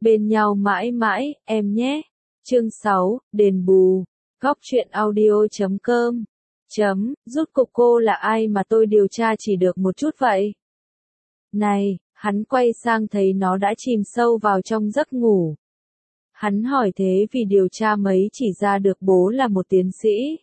Bên nhau mãi mãi, em nhé. Chương 6, đền bù. Góc truyện audio.com. Rốt cuộc cô là ai mà tôi điều tra chỉ được một chút vậy? Này, hắn quay sang thấy nó đã chìm sâu vào trong giấc ngủ. Hắn hỏi thế vì điều tra mấy chỉ ra được bố là một tiến sĩ.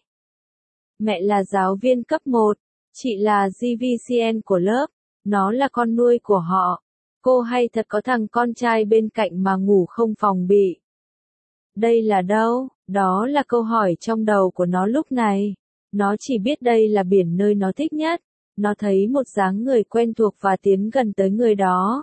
Mẹ là giáo viên cấp 1, chị là GVCN của lớp, nó là con nuôi của họ. Cô hay thật có thằng con trai bên cạnh mà ngủ không phòng bị. Đây là đâu? Đó là câu hỏi trong đầu của nó lúc này. Nó chỉ biết đây là biển nơi nó thích nhất. Nó thấy một dáng người quen thuộc và tiến gần tới người đó.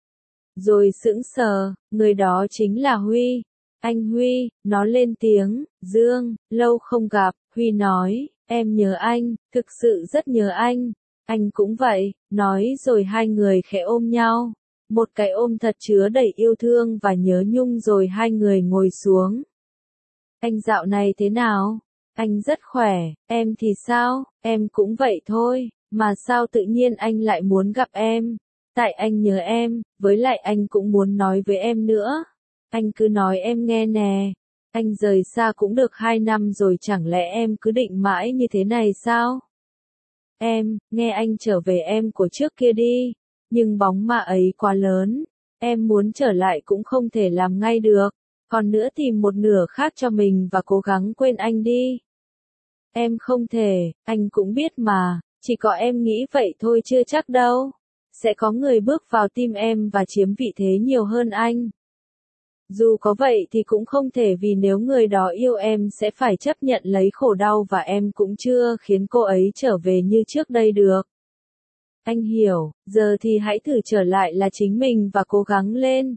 Rồi sững sờ, người đó chính là Huy. Anh Huy, nó lên tiếng, Dương, lâu không gặp, Huy nói, em nhớ anh, thực sự rất nhớ anh. Anh cũng vậy, nói rồi hai người khẽ ôm nhau. Một cái ôm thật chứa đầy yêu thương và nhớ nhung rồi hai người ngồi xuống. Anh dạo này thế nào? Anh rất khỏe, em thì sao? Em cũng vậy thôi, mà sao tự nhiên anh lại muốn gặp em? Tại anh nhớ em, với lại anh cũng muốn nói với em nữa. Anh cứ nói em nghe nè. Anh rời xa cũng được 2 năm rồi, chẳng lẽ em cứ định mãi như thế này sao? Em, nghe anh trở về em của trước kia đi. Nhưng bóng ma ấy quá lớn. Em muốn trở lại cũng không thể làm ngay được. Còn nữa tìm một nửa khác cho mình và cố gắng quên anh đi. Em không thể, anh cũng biết mà. Chỉ có em nghĩ vậy thôi chưa chắc đâu. Sẽ có người bước vào tim em và chiếm vị thế nhiều hơn anh. Dù có vậy thì cũng không thể, vì nếu người đó yêu em sẽ phải chấp nhận lấy khổ đau và em cũng chưa khiến cô ấy trở về như trước đây được. Anh hiểu, giờ thì hãy thử trở lại là chính mình và cố gắng lên.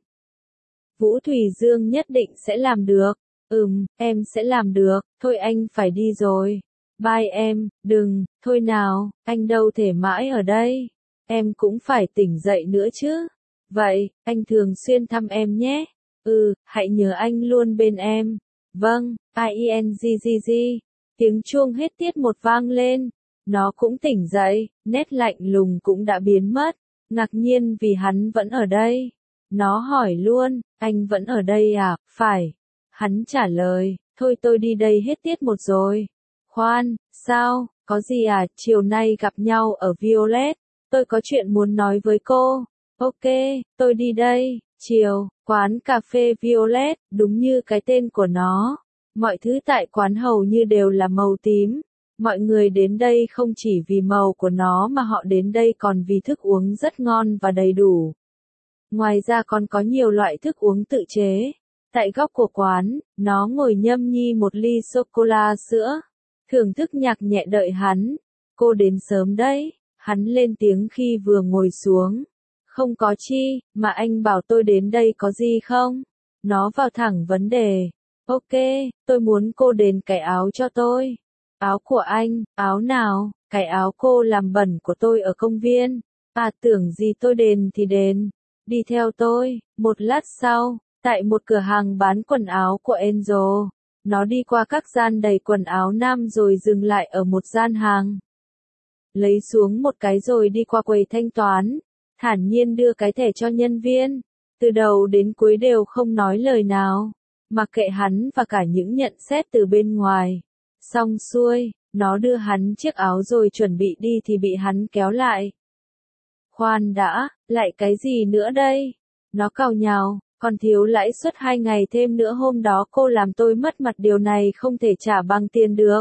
Vũ Thủy Dương nhất định sẽ làm được. Em sẽ làm được, thôi anh phải đi rồi. Bye em, đừng, thôi nào, anh đâu thể mãi ở đây. Em cũng phải tỉnh dậy nữa chứ. Vậy, anh thường xuyên thăm em nhé. Hãy nhớ anh luôn bên em. Vâng, INGGG. Tiếng chuông hết tiết một vang lên. Nó cũng tỉnh dậy, nét lạnh lùng cũng đã biến mất. Ngạc nhiên vì hắn vẫn ở đây. Nó hỏi luôn, anh vẫn ở đây à? Phải. Hắn trả lời, thôi tôi đi đây hết tiết một rồi. Khoan, sao, có gì à? Chiều nay gặp nhau ở Violet. Tôi có chuyện muốn nói với cô. Ok, tôi đi đây. Chiều, quán cà phê Violet, đúng như cái tên của nó. Mọi thứ tại quán hầu như đều là màu tím. Mọi người đến đây không chỉ vì màu của nó mà họ đến đây còn vì thức uống rất ngon và đầy đủ. Ngoài ra còn có nhiều loại thức uống tự chế. Tại góc của quán, nó ngồi nhâm nhi một ly sô-cô-la sữa. Thưởng thức nhạc nhẹ đợi hắn. Cô đến sớm đấy. Hắn lên tiếng khi vừa ngồi xuống. Không có chi, mà anh bảo tôi đến đây có gì không? Nó vào thẳng vấn đề. Ok, tôi muốn cô đền cái áo cho tôi. Áo của anh, áo nào? Cái áo cô làm bẩn của tôi ở công viên. À, tưởng gì tôi đền thì đền. Đi theo tôi. Một lát sau, tại một cửa hàng bán quần áo của Angel, nó đi qua các gian đầy quần áo nam rồi dừng lại ở một gian hàng. Lấy xuống một cái rồi đi qua quầy thanh toán. Thản nhiên đưa cái thẻ cho nhân viên. Từ đầu đến cuối đều không nói lời nào. Mặc kệ hắn và cả những nhận xét từ bên ngoài. Xong xuôi, nó đưa hắn chiếc áo rồi chuẩn bị đi thì bị hắn kéo lại. Khoan đã, lại cái gì nữa đây? Nó càu nhàu, còn thiếu lãi suất 2 ngày thêm nữa, hôm đó cô làm tôi mất mặt, điều này không thể trả bằng tiền được.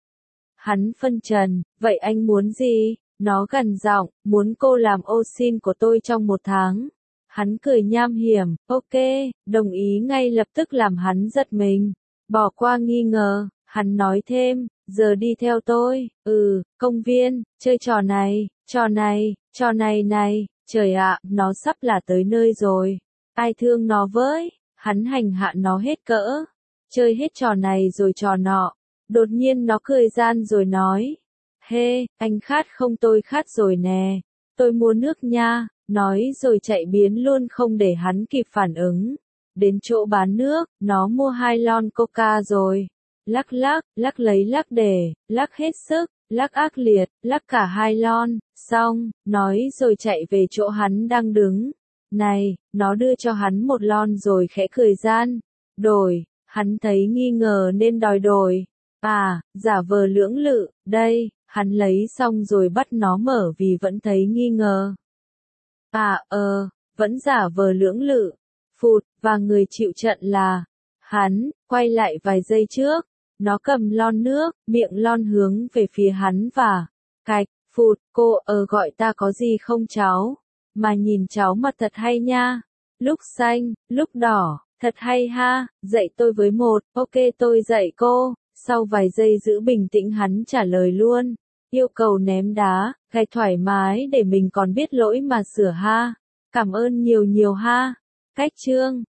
Hắn phân trần, vậy anh muốn gì? Nó gằn giọng, muốn cô làm ô sin của tôi trong 1 tháng. Hắn cười nham hiểm, ok, đồng ý ngay lập tức, làm hắn giật mình. Bỏ qua nghi ngờ, hắn nói thêm, giờ đi theo tôi. Công viên, chơi trò này này, trời ạ, nó sắp là tới nơi rồi. Ai thương nó với, hắn hành hạ nó hết cỡ. Chơi hết trò này rồi trò nọ. Đột nhiên nó cười gian rồi nói. Hê, anh khát không? Tôi khát rồi nè. Tôi mua nước nha. Nói rồi chạy biến luôn không để hắn kịp phản ứng. Đến chỗ bán nước, nó mua 2 lon coca rồi. Lắc lấy lắc để, lắc hết sức, lắc ác liệt, lắc cả 2 lon. Xong, nói rồi chạy về chỗ hắn đang đứng. Này, nó đưa cho hắn một lon rồi khẽ cười gian. Đổi, hắn thấy nghi ngờ nên đòi đổi. À, giả vờ lưỡng lự, đây, hắn lấy xong rồi bắt nó mở vì vẫn thấy nghi ngờ. À, vẫn giả vờ lưỡng lự. Phụt, và người chịu trận là hắn. Quay lại vài giây trước, nó cầm lon nước, miệng lon hướng về phía hắn và cạch, phụt, cô gọi ta có gì không cháu? Mà nhìn cháu mặt thật hay nha. Lúc xanh, lúc đỏ, thật hay ha, dạy tôi với một, ok tôi dạy cô. Sau vài giây giữ bình tĩnh hắn trả lời luôn. Yêu cầu ném đá, gạch thoải mái để mình còn biết lỗi mà sửa ha. Cảm ơn nhiều nhiều ha. Cách chương